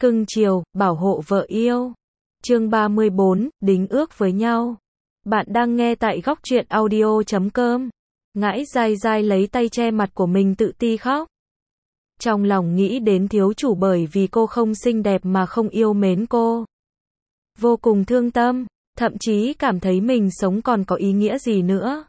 cưng chiều, bảo hộ vợ yêu. Chương 34, đính ước với nhau. Bạn đang nghe tại góc truyện audio.com. Ngãi dai dai lấy tay che mặt của mình tự ti khóc. Trong lòng nghĩ đến thiếu chủ bởi vì cô không xinh đẹp mà không yêu mến cô. Vô cùng thương tâm, thậm chí cảm thấy mình sống còn có ý nghĩa gì nữa.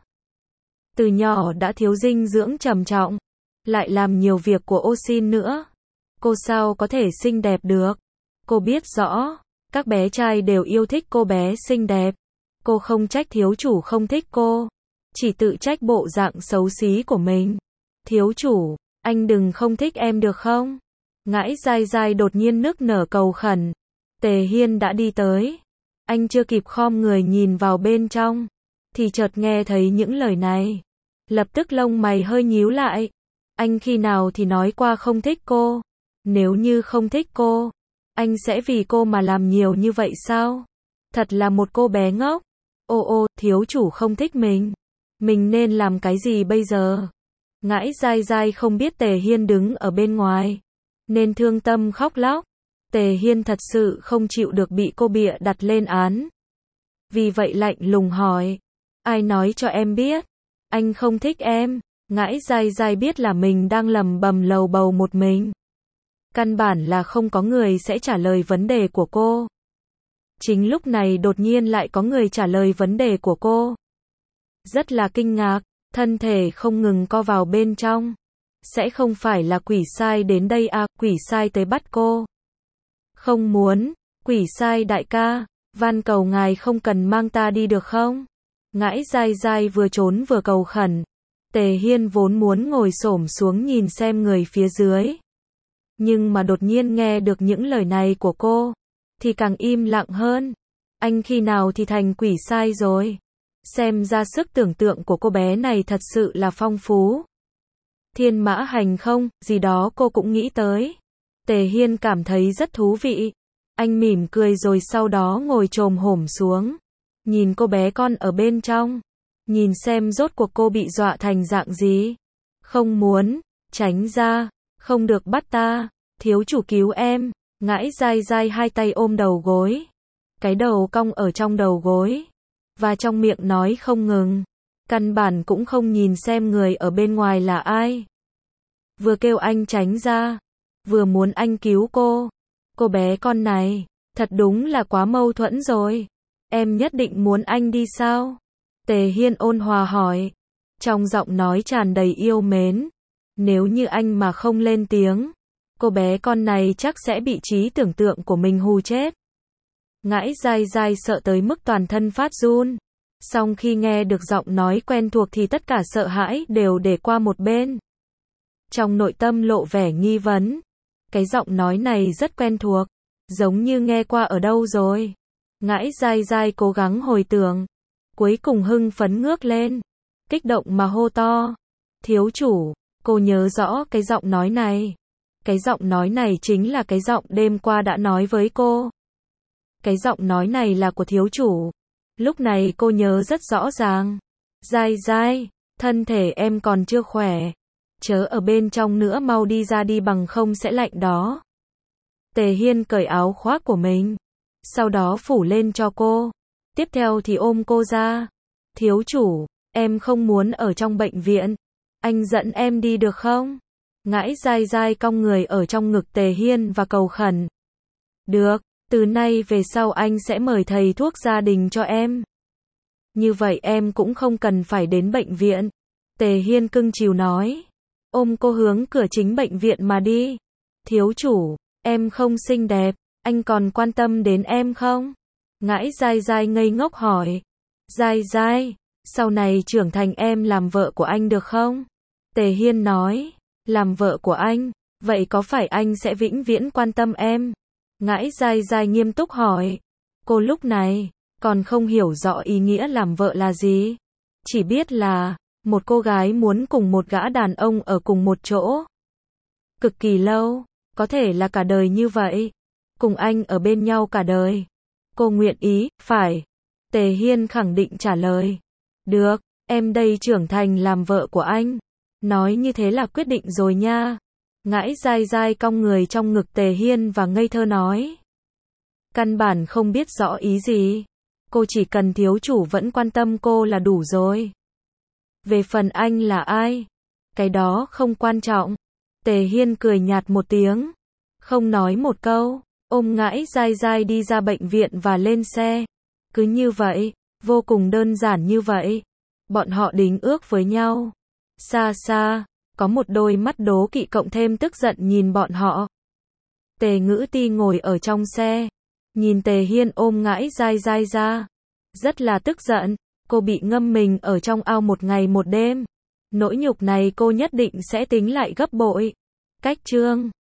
Từ nhỏ đã thiếu dinh dưỡng trầm trọng, lại làm nhiều việc của ô xin nữa. Cô sao có thể xinh đẹp được? Cô biết rõ, các bé trai đều yêu thích cô bé xinh đẹp. Cô không trách thiếu chủ không thích cô, chỉ tự trách bộ dạng xấu xí của mình. Thiếu chủ, anh đừng không thích em được không? Ngãi dai dai đột nhiên nức nở cầu khẩn. Tề Hiên đã đi tới. Anh chưa kịp khom người nhìn vào bên trong, thì chợt nghe thấy những lời này. Lập tức lông mày hơi nhíu lại. Anh khi nào thì nói qua không thích cô? Nếu như không thích cô, anh sẽ vì cô mà làm nhiều như vậy sao? Thật là một cô bé ngốc. Ô, thiếu chủ không thích mình. Mình nên làm cái gì bây giờ? Ngãi dai dai không biết Tề Hiên đứng ở bên ngoài, nên thương tâm khóc lóc. Tề Hiên thật sự không chịu được bị cô bịa đặt lên án. Vì vậy lạnh lùng hỏi. Ai nói cho em biết? Anh không thích em. Ngãi dai dai biết là mình đang lầm bầm lầu bầu một mình. Căn bản là không có người sẽ trả lời vấn đề của cô. Chính lúc này đột nhiên lại có người trả lời vấn đề của cô. Rất là kinh ngạc, thân thể không ngừng co vào bên trong. Sẽ không phải là quỷ sai đến đây à, quỷ sai tới bắt cô. Không muốn, quỷ sai đại ca, van cầu ngài không cần mang ta đi được không? Ngãi dai dai vừa trốn vừa cầu khẩn. Tề Hiên vốn muốn ngồi xổm xuống nhìn xem người phía dưới. Nhưng mà đột nhiên nghe được những lời này của cô, thì càng im lặng hơn. Anh khi nào thì thành quỷ sai rồi? Xem ra sức tưởng tượng của cô bé này thật sự là phong phú. Thiên mã hành không, gì đó cô cũng nghĩ tới. Tề Hiên cảm thấy rất thú vị. Anh mỉm cười rồi sau đó ngồi chồm hổm xuống. Nhìn cô bé con ở bên trong. Nhìn xem rốt cuộc cô bị dọa thành dạng gì. Không muốn, tránh ra, không được bắt ta, thiếu chủ cứu em. Ngãi dai dai hai tay ôm đầu gối. Cái đầu cong ở trong đầu gối. Và trong miệng nói không ngừng. Căn bản cũng không nhìn xem người ở bên ngoài là ai. Vừa kêu anh tránh ra, vừa muốn anh cứu cô. Cô bé con này, thật đúng là quá mâu thuẫn rồi. Em nhất định muốn anh đi sao? Tề Hiên ôn hòa hỏi. Trong giọng nói tràn đầy yêu mến. Nếu như anh mà không lên tiếng, cô bé con này chắc sẽ bị trí tưởng tượng của mình hù chết. Ngãi dai dai sợ tới mức toàn thân phát run. Song khi nghe được giọng nói quen thuộc thì tất cả sợ hãi đều để qua một bên. Trong nội tâm lộ vẻ nghi vấn. Cái giọng nói này rất quen thuộc, giống như nghe qua ở đâu rồi. Ngãi dai dai cố gắng hồi tưởng. Cuối cùng hưng phấn ngước lên, kích động mà hô to. Thiếu chủ, cô nhớ rõ cái giọng nói này. Cái giọng nói này chính là cái giọng đêm qua đã nói với cô. Cái giọng nói này là của thiếu chủ. Lúc này cô nhớ rất rõ ràng. Dai dai, thân thể em còn chưa khỏe. Chớ ở bên trong nữa, mau đi ra đi bằng không sẽ lạnh đó. Tề Hiên cởi áo khoác của mình. Sau đó phủ lên cho cô. Tiếp theo thì ôm cô ra. Thiếu chủ, em không muốn ở trong bệnh viện. Anh dẫn em đi được không? Ngãi dai dai cong người ở trong ngực Tề Hiên và cầu khẩn. Được, từ nay về sau anh sẽ mời thầy thuốc gia đình cho em. Như vậy em cũng không cần phải đến bệnh viện. Tề Hiên cưng chiều nói. Ôm cô hướng cửa chính bệnh viện mà đi. Thiếu chủ, em không xinh đẹp, anh còn quan tâm đến em không? Ngãi dai dai ngây ngốc hỏi. Dai dai, sau này trưởng thành em làm vợ của anh được không? Tề Hiên nói. Làm vợ của anh, vậy có phải anh sẽ vĩnh viễn quan tâm em? Ngãi dai dai nghiêm túc hỏi. Cô lúc này còn không hiểu rõ ý nghĩa làm vợ là gì. Chỉ biết là một cô gái muốn cùng một gã đàn ông ở cùng một chỗ. Cực kỳ lâu, có thể là cả đời như vậy. Cùng anh ở bên nhau cả đời. Cô nguyện ý, phải. Tề Hiên khẳng định trả lời. Được, em đây trưởng thành làm vợ của anh. Nói như thế là quyết định rồi nha. Ngãi dai dai cong người trong ngực Tề Hiên và ngây thơ nói. Căn bản không biết rõ ý gì. Cô chỉ cần thiếu chủ vẫn quan tâm cô là đủ rồi. Về phần anh là ai? Cái đó không quan trọng. Tề Hiên cười nhạt một tiếng. Không nói một câu. Ôm Ngãi dai dai đi ra bệnh viện và lên xe. Cứ như vậy. Vô cùng đơn giản như vậy. Bọn họ đính ước với nhau. Xa xa. Có một đôi mắt đố kỵ cộng thêm tức giận nhìn bọn họ. Tề Ngữ Ti ngồi ở trong xe. Nhìn Tề Hiên ôm Ngãi dai dai ra. Rất là tức giận. Cô bị ngâm mình ở trong ao một ngày một đêm. Nỗi nhục này cô nhất định sẽ tính lại gấp bội. Cách chương